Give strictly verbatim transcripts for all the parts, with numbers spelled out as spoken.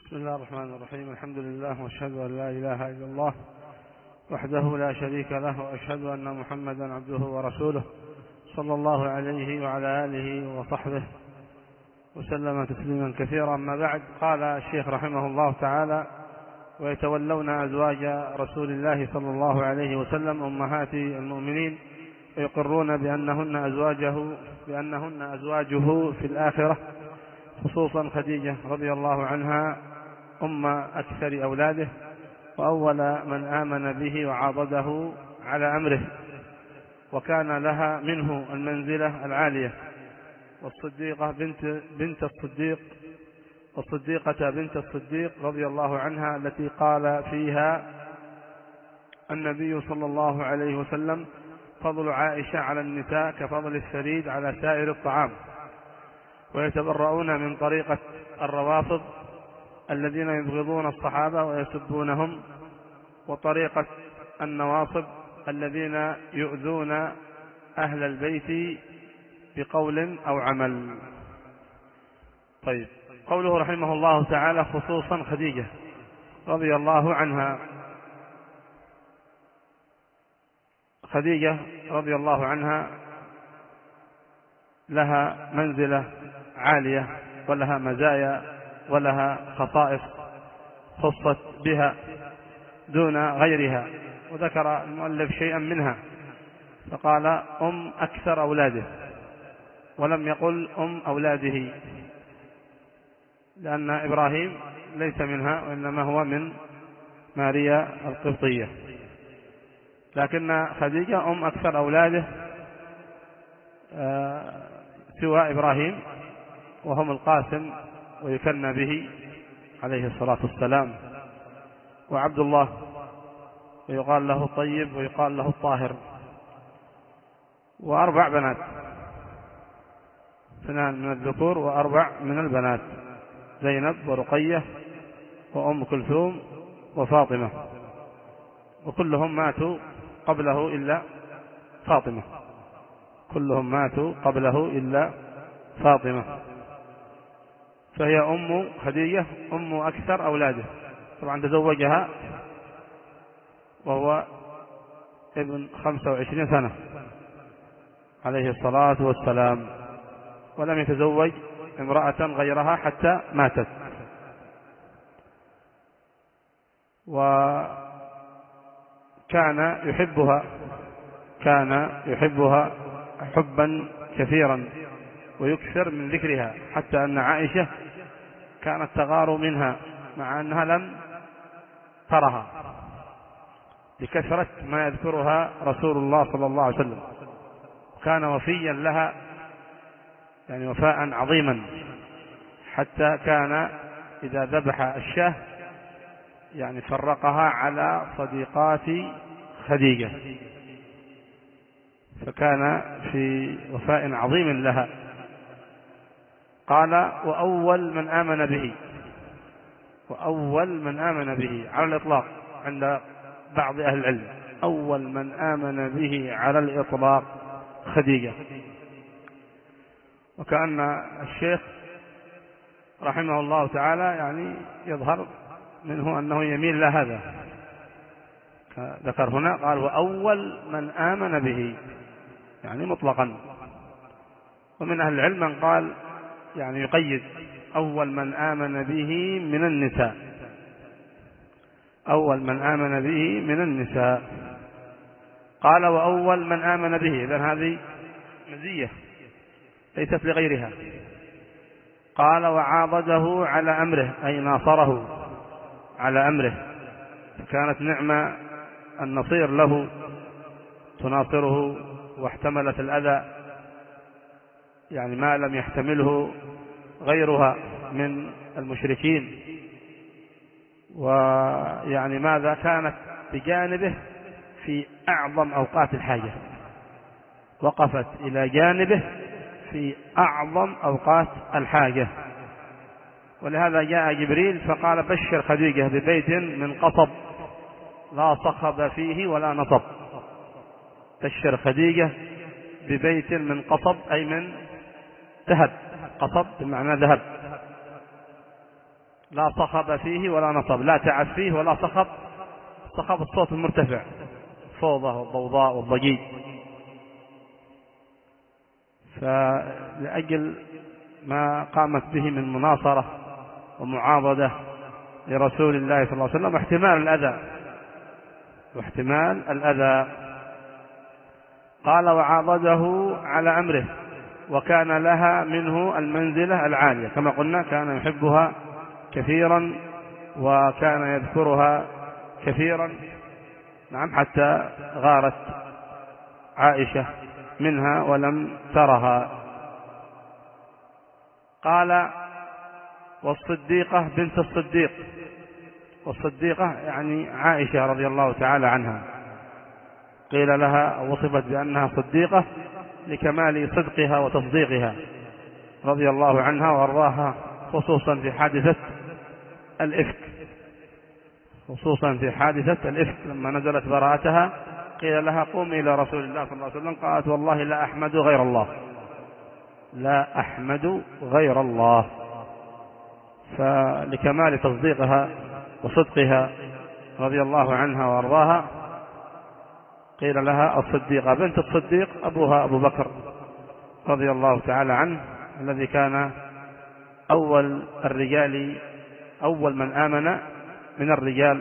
بسم الله الرحمن الرحيم. الحمد لله واشهد أن لا إله إلا الله وحده لا شريك له، وأشهد أن محمدا عبده ورسوله صلى الله عليه وعلى آله وصحبه وسلم تسليما كثيرا. أما بعد، قال الشيخ رحمه الله تعالى: ويتولون أزواج رسول الله صلى الله عليه وسلم أمهات المؤمنين ويقرون بأنهن أزواجه بأنهن أزواجه في الآخرة، خصوصا خديجة رضي الله عنها أم أكثر أولاده، وأول من آمن به وعاضده على أمره، وكان لها منه المنزلة العالية. والصديقة بنت بنت الصديق والصديقة بنت الصديق رضي الله عنها، التي قال فيها النبي صلى الله عليه وسلم: فضل عائشة على النساء كفضل الثريد على سائر الطعام. ويتبرؤون من طريقة الروافض الذين يبغضون الصحابة ويسبونهم، وطريقة النواصب الذين يؤذون أهل البيت بقول أو عمل. طيب، قوله رحمه الله تعالى: خصوصا خديجة رضي الله عنها. خديجة رضي الله عنها لها منزلة عالية، ولها مزايا، ولها خصائص خصت بها دون غيرها، وذكر المؤلف شيئا منها، فقال: أم أكثر أولاده، ولم يقل أم أولاده، لأن إبراهيم ليس منها، وإنما هو من ماريا القبطية، لكن خديجة أم أكثر أولاده سوى إبراهيم، وهم القاسم ويكنى به عليه الصلاة والسلام، وعبد الله، ويقال له الطيب، ويقال له الطاهر. وأربع بنات، اثنان من الذكور وأربع من البنات: زينب ورقية وأم كلثوم وفاطمة، وكلهم ماتوا قبله إلا فاطمة كلهم ماتوا قبله إلا فاطمة فهي أم خديجة أم أكثر أولاده. طبعا تزوجها وهو ابن خمسة وعشرين سنة عليه الصلاة والسلام، ولم يتزوج امرأة غيرها حتى ماتت. وكان يحبها كان يحبها حبا كثيرا، ويكثر من ذكرها، حتى أن عائشة كانت تغار منها مع أنها لم ترها، لكثرة ما يذكرها رسول الله صلى الله عليه وسلم. كان وفيا لها، يعني وفاء عظيما، حتى كان إذا ذبح الشاه يعني فرقها على صديقات خديجة، فكان في وفاء عظيم لها. قال: وأول من آمن به وأول من آمن به على الإطلاق عند بعض أهل العلم، أول من آمن به على الإطلاق خديجة. وكأن الشيخ رحمه الله تعالى يعني يظهر منه أنه يميل لهذا، ذكر هنا قال: وأول من آمن به، يعني مطلقا. ومن أهل العلم من قال يعني يقيد: أول من آمن به من النساء أول من آمن به من النساء قال: وأول من آمن به، إذن هذه مزية ليست لغيرها. قال: وعاضده على أمره، أي ناصره على أمره، فكانت نعمة النصير له، تناصره، واحتملت الأذى يعني ما لم يحتمله غيرها من المشركين. ويعني ماذا كانت بجانبه في أعظم أوقات الحاجة، وقفت إلى جانبه في أعظم أوقات الحاجة. ولهذا جاء جبريل فقال: بشر خديجة ببيت من قصب لا صخب فيه ولا نصب. بشر خديجة ببيت من قصب، أي من ذهب، قصب بمعنى ذهب، لا صخب فيه ولا نصب، لا تعب فيه ولا صخب. صخب الصوت المرتفع، الفوضى والضوضاء والضجيج. فلأجل ما قامت به من مناصرة ومعاضدة لرسول الله صلى الله عليه وسلم واحتمال الأذى واحتمال الأذى قال: وعاضده على أمره، وكان لها منه المنزلة العالية، كما قلنا كان يحبها كثيرا وكان يذكرها كثيرا. نعم، حتى غارت عائشة منها ولم ترها. قال: والصديقة بنت الصديق. والصديقة يعني عائشة رضي الله تعالى عنها، قيل لها وصفت بأنها صديقة لكمال صدقها وتصديقها رضي الله عنها وارضاها، خصوصا في حادثة الإفك خصوصا في حادثة الإفك لما نزلت براءتها قيل لها: قومي إلى رسول الله صلى الله عليه وسلم. قالت: والله لا أحمد غير الله لا أحمد غير الله. فلكمال تصديقها وصدقها رضي الله عنها وارضاها قيل لها الصديقة بنت الصديق، أبوها أبو بكر رضي الله تعالى عنه، الذي كان أول الرجال أول من آمن من الرجال.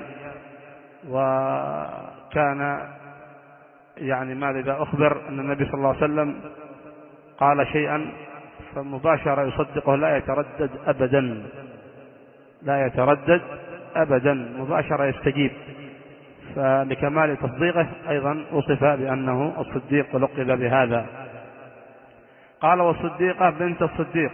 وكان يعني ماذا إذا أخبر أن النبي صلى الله عليه وسلم قال شيئا فمباشرة يصدقه، لا يتردد أبدا لا يتردد أبدا مباشرة يستجيب. فلكمال تصديقه أيضا وصف بأنه الصديق ولقب بهذا. قال: والصديقة بنت الصديق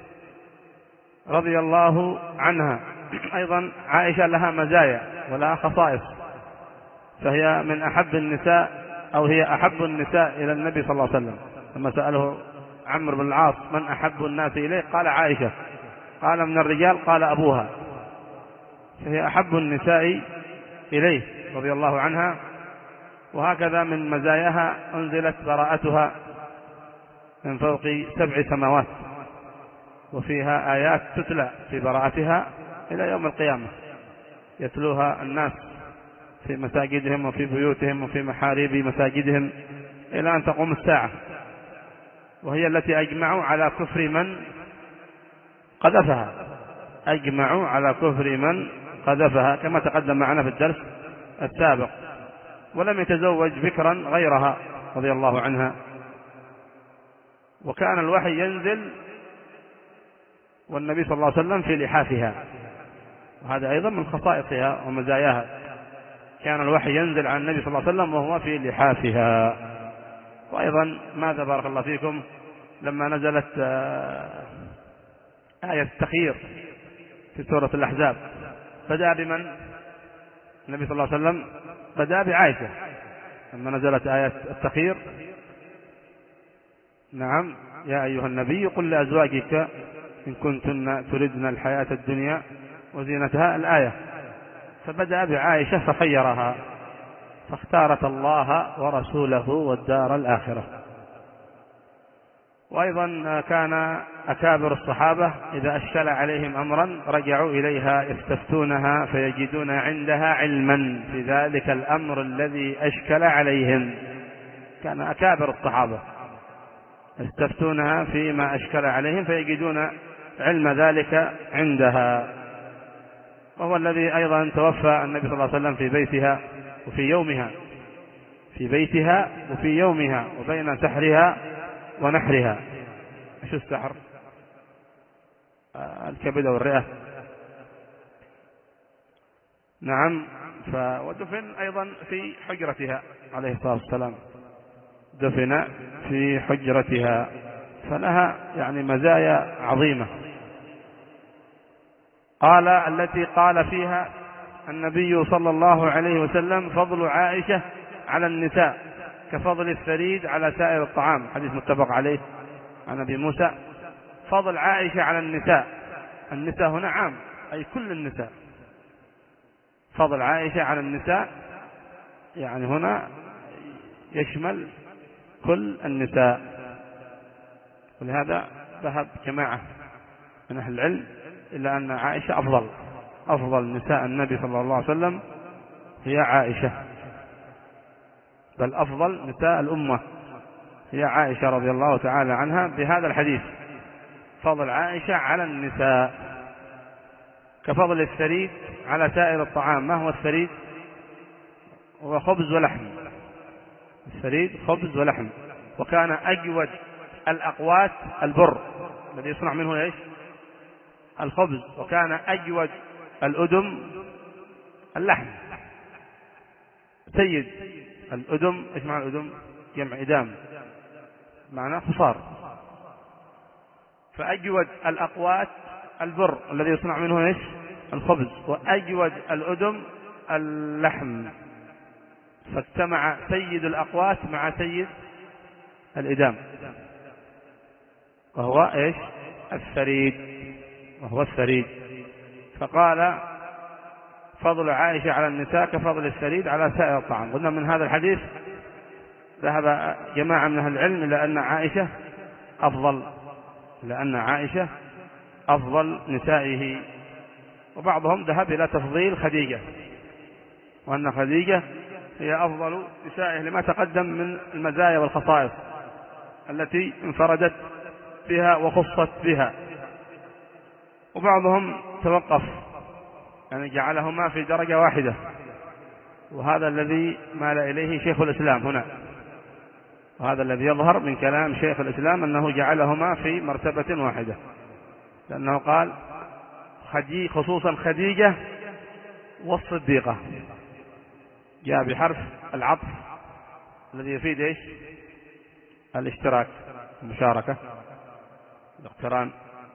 رضي الله عنها. أيضا عائشة لها مزايا ولها خصائص، فهي من أحب النساء أو هي أحب النساء إلى النبي صلى الله عليه وسلم. لما سأله عمرو بن العاص: من أحب الناس إليه؟ قال: عائشة. قال: من الرجال؟ قال: أبوها. فهي أحب النساء إليه رضي الله عنها. وهكذا من مزاياها أنزلت براءتها من فوق سبع سماوات، وفيها آيات تتلى في براءتها إلى يوم القيامة، يتلوها الناس في مساجدهم وفي بيوتهم وفي محاريب مساجدهم إلى أن تقوم الساعة. وهي التي أجمعوا على كفر من قذفها أجمعوا على كفر من قذفها كما تقدم معنا في الدرس السابق. ولم يتزوج بكرا غيرها رضي الله عنها. وكان الوحي ينزل والنبي صلى الله عليه وسلم في لحافها، وهذا أيضا من خصائصها ومزاياها. كان الوحي ينزل على النبي صلى الله عليه وسلم وهو في لحافها. وأيضا ماذا بارك الله فيكم لما نزلت آية التخيير في سورة الأحزاب بدأ بمن؟ النبي صلى الله عليه وسلم بدأ بعائشة لما نزلت آية التخيير. نعم: يا أيها النبي قل لأزواجك إن كنتن تردن الحياة الدنيا وزينتها، الآية. فبدأ بعائشة فخيرها، فاختارت الله ورسوله والدار الآخرة. وأيضا كان أكابر الصحابة إذا أشكل عليهم أمرا رجعوا إليها يستفتونها فيجدون عندها علما في ذلك الأمر الذي أشكل عليهم. كان أكابر الصحابة يستفتونها فيما أشكل عليهم فيجدون علم ذلك عندها. وهو الذي أيضا توفى النبي صلى الله عليه وسلم في بيتها وفي يومها في بيتها وفي يومها وبين سحرها ونحرها. ايش السحر؟ آه الكبد والرئة. نعم. ودفن أيضا في حجرتها عليه الصلاة والسلام، دفن في حجرتها. فلها يعني مزايا عظيمة. قال: التي قال فيها النبي صلى الله عليه وسلم: فضل عائشة على النساء كفضل الثريد على سائر الطعام. حديث متفق عليه عن أبي موسى. فضل عائشة على النساء، النساء هنا عام أي كل النساء. فضل عائشة على النساء يعني هنا يشمل كل النساء. ولهذا ذهب جماعة من أهل العلم إلا أن عائشة أفضل أفضل نساء النبي صلى الله عليه وسلم هي عائشة، بل أفضل نساء الأمة هي عائشة رضي الله تعالى عنها بهذا الحديث، فضل عائشة على النساء كفضل الثريد على سائر الطعام. ما هو الثريد؟ هو خبز ولحم، الثريد خبز ولحم. وكان أجود الأقوات البر الذي يصنع منه إيش؟ الخبز. وكان أجود الأدم اللحم. سيد الأدم، إيش معنى الأدم؟ جمع إدام، معناه خصار. فأجود الأقوات البر الذي يصنع منه إيش؟ الخبز. وأجود الأدم اللحم. فاجتمع سيد الأقوات مع سيد الإدام، وهو إيش؟ الثريد، وهو الثريد. فقال فضل عائشة على النساء كفضل الثريد على سائر الطعام. قلنا من هذا الحديث ذهب جماعة من أهل العلم إلى أن عائشة أفضل، لأن عائشة أفضل نسائه. وبعضهم ذهب إلى تفضيل خديجة، وأن خديجة هي أفضل نسائه لما تقدم من المزايا والخصائص التي انفردت بها وخصت بها. وبعضهم توقف، يعني جعلهما في درجة واحدة، وهذا الذي مال إليه شيخ الإسلام هنا، وهذا الذي يظهر من كلام شيخ الإسلام أنه جعلهما في مرتبة واحدة، لأنه قال خصوصا خديجة والصديقة، جاء بحرف العطف الذي يفيد إيش؟ الاشتراك، المشاركة، الاقتران.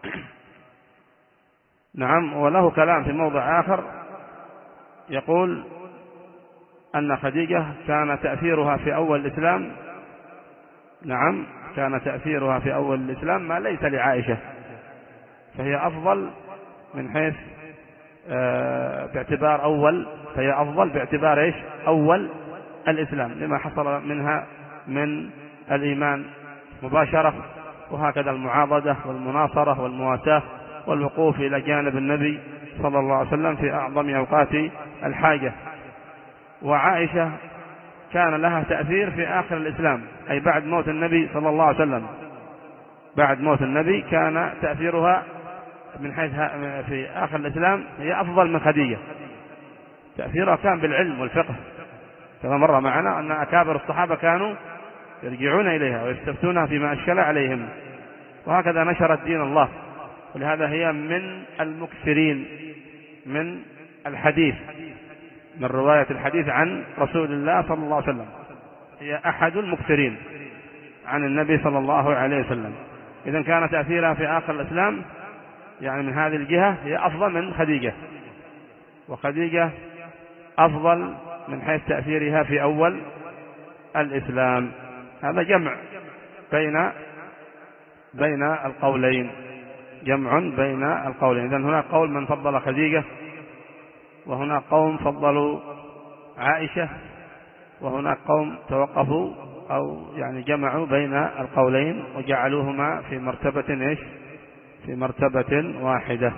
نعم. وله كلام في موضع آخر يقول أن خديجة كان تأثيرها في أول الإسلام، نعم، كان تأثيرها في أول الإسلام ما ليس لعائشة، فهي أفضل من حيث آه باعتبار أول، فهي أفضل باعتبار إيش؟ أول الإسلام، لما حصل منها من الإيمان مباشرة، وهكذا المعاضدة والمناصرة والمواساة والوقوف إلى جانب النبي صلى الله عليه وسلم في أعظم أوقات الحاجة. وعائشة كان لها تأثير في آخر الإسلام، أي بعد موت النبي صلى الله عليه وسلم، بعد موت النبي كان تأثيرها من حيث في آخر الإسلام هي أفضل من خديجة. تأثيرها كان بالعلم والفقه، كما مر معنا أن أكابر الصحابة كانوا يرجعون إليها ويستفتونها فيما أشكل عليهم، وهكذا نشرت دين الله. ولهذا هي من المكثرين من الحديث، من رواية الحديث عن رسول الله صلى الله عليه وسلم، هي أحد المكثرين عن النبي صلى الله عليه وسلم. إذن كان تأثيرها في آخر الإسلام يعني من هذه الجهة هي أفضل من خديجة، وخديجة أفضل من حيث تأثيرها في أول الإسلام. هذا جمع بين بين القولين، جمع بين القولين. إذن هناك قول من فضل خديجة، وهناك قوم فضلوا عائشة، وهناك قوم توقفوا أو يعني جمعوا بين القولين وجعلوهما في مرتبة إيش؟ في مرتبة واحدة.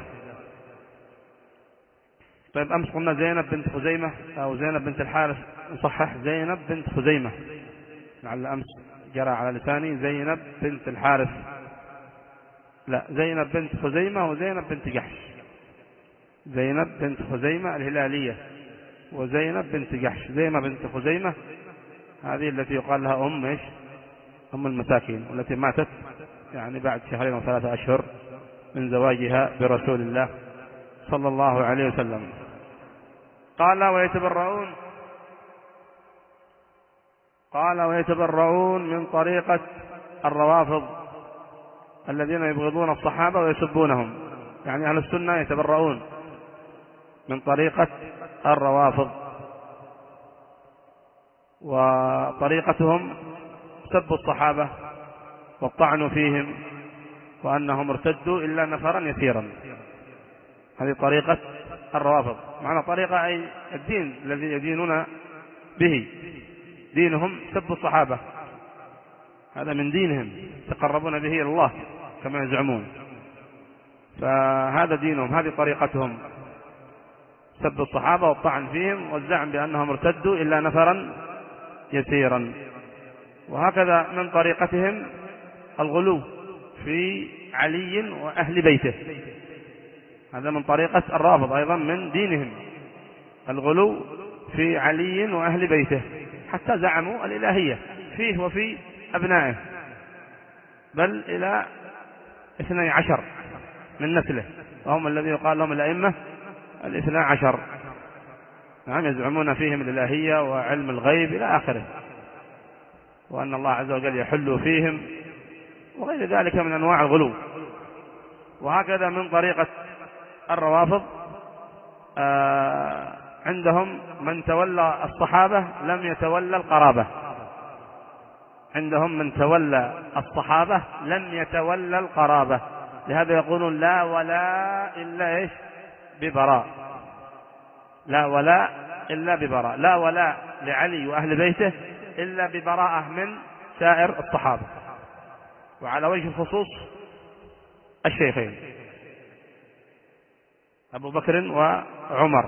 طيب أمس قلنا زينب بنت خزيمة أو زينب بنت الحارث، نصحح زينب بنت خزيمة، لعل أمس جرى على لساني زينب بنت الحارث، لا، زينب بنت خزيمة وزينب بنت جحش. زينب بنت خزيمة الهلالية، وزينب بنت جحش. زينب بنت خزيمة هذه التي يقال لها أم إيش؟ أم المساكين، والتي ماتت يعني بعد شهرين وثلاثة أشهر من زواجها برسول الله صلى الله عليه وسلم. قال ويتبرؤون قال ويتبرؤون من طريقة الروافض الذين يبغضون الصحابة ويسبونهم، يعني أهل السنة يتبرؤون من طريقة الروافض، وطريقتهم سب الصحابة والطعن فيهم وأنهم ارتدوا إلا نفرا يسيرا. هذه طريقة الروافض، معنى طريقة أي الدين الذي يدينون به، دينهم سب الصحابة، هذا من دينهم يتقربون به إلى الله كما يزعمون، فهذا دينهم، هذه طريقتهم. سب الصحابة والطعن فيهم والزعم بأنهم ارتدوا إلا نفرا يسيرا. وهكذا من طريقتهم الغلو في علي وأهل بيته، هذا من طريقة الرافض أيضا من دينهم، الغلو في علي وأهل بيته، حتى زعموا الإلهية فيه وفي أبنائه، بل إلى اثني عشر من نسله، وهم الذين يقال لهم الأئمة الاثنى عشر. نعم، يزعمون فيهم الإلهية وعلم الغيب إلى آخره، وأن الله عز وجل يحل فيهم وغير ذلك من أنواع الغلو. وهكذا من طريقة الروافض آه عندهم من تولى الصحابة لم يتولى القرابة، عندهم من تولى الصحابة لم يتولى القرابة، لهذا يقولون لا ولا إلا إيش ببراء، لا ولا إلا ببراء، لا ولا لعلي وأهل بيته إلا ببراءة من سائر الصحابة، وعلى وجه الخصوص الشيخين أبو بكر وعمر.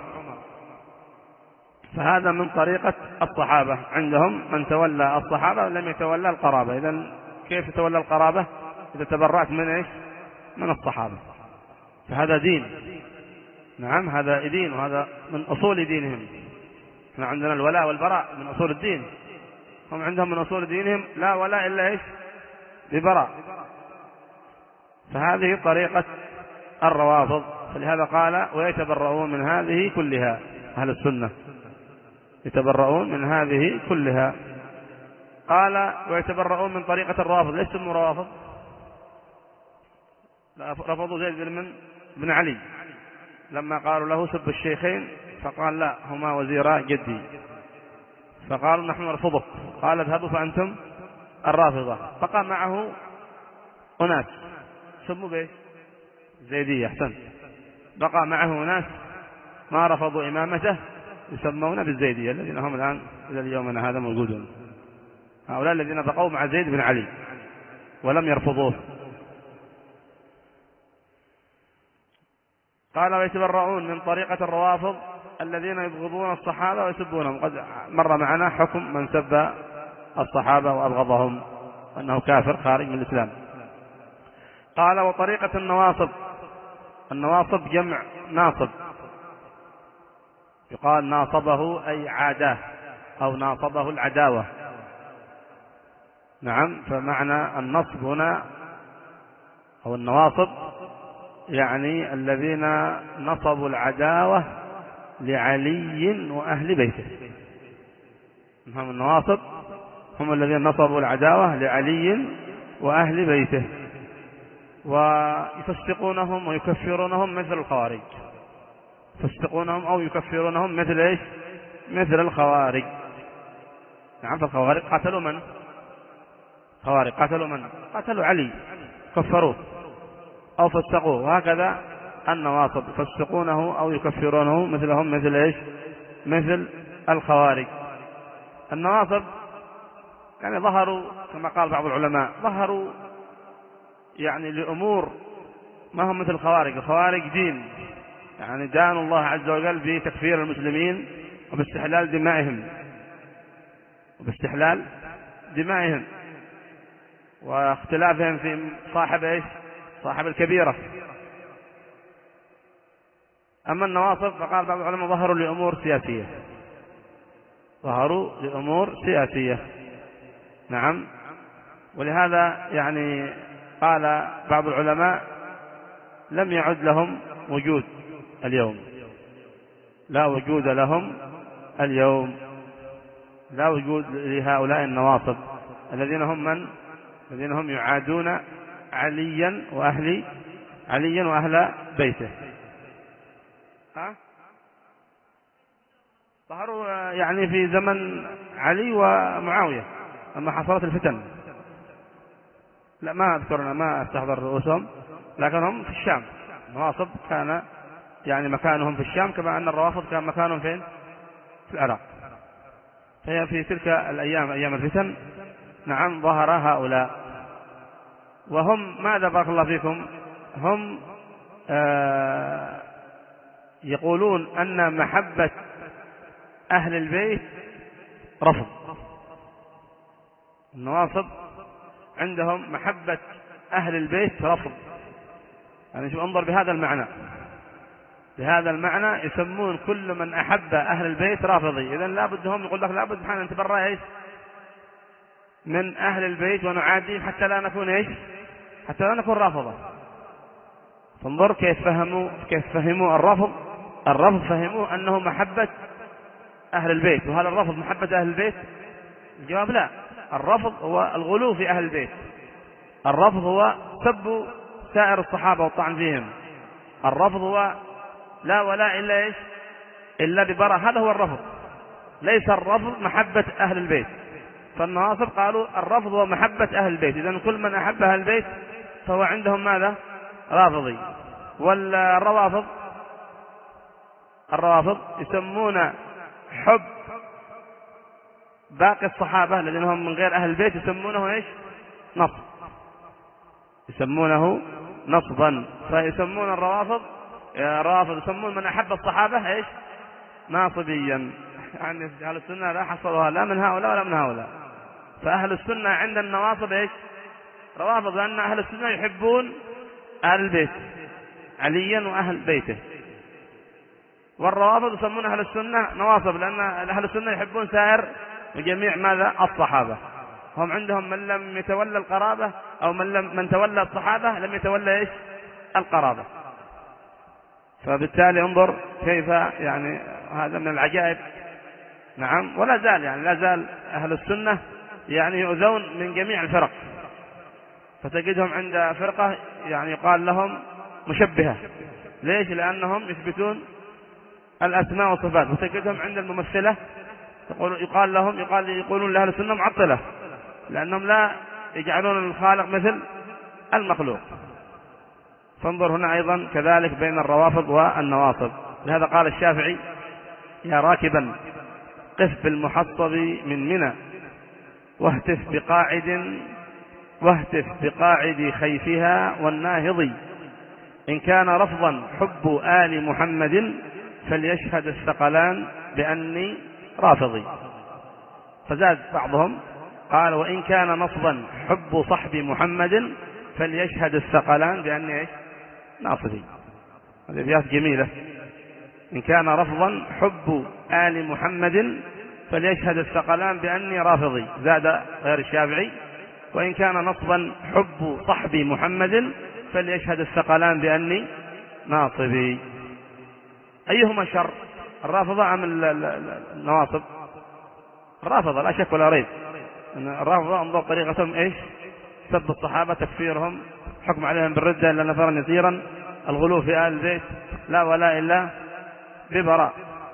فهذا من طريقة الصحابة، عندهم من تولى الصحابة لم يتولى القرابة. إذن كيف تتولى القرابة إذا تبرأت من إيش؟ من الصحابة. فهذا دين، نعم هذا دين، وهذا من أصول دينهم. احنا عندنا الولاء والبراء من أصول الدين، هم عندهم من أصول دينهم لا ولا إلا إيش ببراء. فهذه طريقة الروافض، فلهذا قال ويتبرؤون من هذه كلها، أهل السنة يتبرؤون من هذه كلها. قال ويتبرؤون من طريقة الرافض، ليس اسمه روافض، رفضوا زيد بن بن علي لما قالوا له سب الشيخين، فقال لا هما وزيرا جدي، فقالوا نحن نرفضك، قال اذهبوا فأنتم الرافضة. بقى معه أناس سموا به زيدية، أحسن، بقى معه أناس ما رفضوا إمامته يسمون بالزيدية، الذين هم الآن إلى اليومنا هذا موجودون، هؤلاء الذين بقوا مع زيد بن علي ولم يرفضوه. قال ويتبرؤون من طريقة الروافض الذين يبغضون الصحابة ويسبونهم، قد مر معنا حكم من سب الصحابة وأبغضهم أنه كافر خارج من الإسلام. قال وطريقة النواصب، النواصب جمع ناصب، يقال ناصبه أي عاداه أو ناصبه العداوة، نعم، فمعنى النصب هنا أو النواصب يعني الذين نصبوا العداوة لعلي وأهل بيته، هم النواصب هم الذين نصبوا العداوة لعلي وأهل بيته، ويفسقونهم ويكفرونهم مثل الخوارج، يفسقونهم أو يكفرونهم مثل إيش؟ مثل الخوارج. نعم، فالخوارج قتلوا من؟ خوارج قتلوا من؟ قتلوا علي، كفروه أو فسقوه. وهكذا النواصب يفسقونه أو يكفرونه مثلهم مثل إيش؟ مثل الخوارج. النواصب يعني ظهروا كما قال بعض العلماء، ظهروا يعني لأمور ما هم مثل الخوارج. الخوارج دين، يعني دان الله عز وجل بتكفير المسلمين وباستحلال دمائهم وباستحلال دمائهم واختلافهم في صاحب إيش؟ صاحب الكبيرة. أما النواصب فقال بعض العلماء ظهروا لأمور سياسية، ظهروا لأمور سياسية، نعم. ولهذا يعني قال بعض العلماء لم يعد لهم وجود اليوم، لا وجود لهم اليوم، لا وجود لهؤلاء النواصب الذين هم من؟ الذين هم يعادون عليا وأهل عليا وأهل بيته. ها؟ ظهروا يعني في زمن علي ومعاوية لما حصلت الفتن، لا ما أذكرنا ما أستحضر رؤوسهم، لكن هم في الشام. النواصب كان يعني مكانهم في الشام، كما أن الروافض كان مكانهم فين؟ في العراق. فهي في تلك الأيام أيام الفتن، نعم، ظهر هؤلاء. وهم ماذا بارك الله فيكم؟ هم آه يقولون أن محبة أهل البيت رفض. النواصب عندهم محبة أهل البيت رفض، يعني شوف انظر بهذا المعنى، بهذا المعنى يسمون كل من أحب أهل البيت رافضي. إذن لابد هم يقول لك لابد حنا نتبرأ إيش من أهل البيت ونعاديهم حتى لا نكون إيش حتى لا نكون رافضة. فانظر كيف فهموا كيف فهموا الرفض. الرفض فهموه أنه محبة أهل البيت، وهل الرفض محبة أهل البيت؟ الجواب لا. الرفض هو الغلو في أهل البيت، الرفض هو سب سائر الصحابة والطعن فيهم، الرفض هو لا ولا إلا إيش إلا ببراء، هذا هو الرفض، ليس الرفض محبة أهل البيت. فالنواصب قالوا الرفض هو محبة أهل البيت، إذن كل من أحب أهل البيت فهو عندهم ماذا؟ رافضي. والروافض الروافض يسمون حب باقي الصحابة الذين هم من غير أهل البيت يسمونه إيش؟ نصب، يسمونه نصبا. فيسمون الروافض الروافض يسمون من أحب الصحابة إيش؟ ناصبيا. يعني أهل السنة لا حصلوها لا من هؤلاء ولا من هؤلاء. فأهل السنة عند النواصب إيش؟ روافض، لأن أهل السنة يحبون أهل البيت عليا وأهل بيته. والروافض يسمون أهل السنة نواصب، لأن أهل السنة يحبون سائر وجميع ماذا؟ الصحابة. هم عندهم من لم يتولى القرابة أو من لم من تولى الصحابة لم يتولى إيش؟ القرابة. فبالتالي انظر كيف يعني هذا من العجائب. نعم. ولا زال يعني لا زال أهل السنة يعني يؤذون من جميع الفرق، فتجدهم عند فرقة يعني يقال لهم مشبهة. ليش؟ لأنهم يثبتون الأسماء والصفات. وتجدهم عند الممثلة يقول يقال لهم يقال يقولون لأهل السنة معطلة، لأنهم لا يجعلون الخالق مثل المخلوق. فانظر هنا أيضا كذلك بين الروافض والنواصب. لهذا قال الشافعي: يا راكبا قف بالمحصب من منى واهتف بقاعد واهتف بقاعد خيفها والناهض، إن كان رفضا حب آل محمد فليشهد الثقلان بأني رافضي. فزاد بعضهم قال: وإن كان نصبا حب صحب محمد فليشهد الثقلان بأني إيش؟ ناصبي. هذه أبيات جميلة. إن كان رفضا حب آل محمد فليشهد الثقلان بأني رافضي. زاد غير الشافعي: وإن كان نصبا حب صحب محمد فليشهد الثقلان بأني ناصبي. أيهما شر، الرافضة أم النواصب؟ الرافضة لا شك ولا ريب. الرافضة انظر طريقتهم إيش؟ سب الصحابة، تكفيرهم، حكم عليهم بالردة إلا نفرا يسيرا، الغلو في آل البيت، لا ولا إلا ببراء.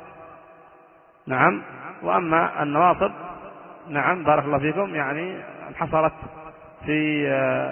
نعم. وأما النواصب نعم بارك الله فيكم يعني انحصرت في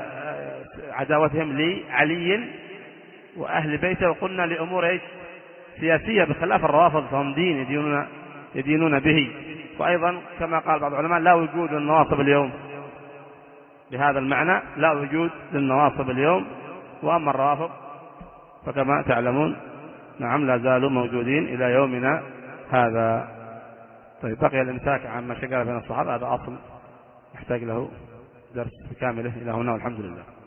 عداوتهم لعلي وأهل بيته، وقلنا لأمور إيش؟ سياسية، بخلاف الروافض فهم دين يدينون, يدينون به. وأيضا كما قال بعض العلماء لا وجود للنواصب اليوم، بهذا المعنى لا وجود للنواصب اليوم. وأما الروافض فكما تعلمون نعم لا زالوا موجودين إلى يومنا هذا. طيب بقي الإمساك عما شجر بين الصحابة، هذا أصل يحتاج له درس كامله. إلى هنا والحمد لله.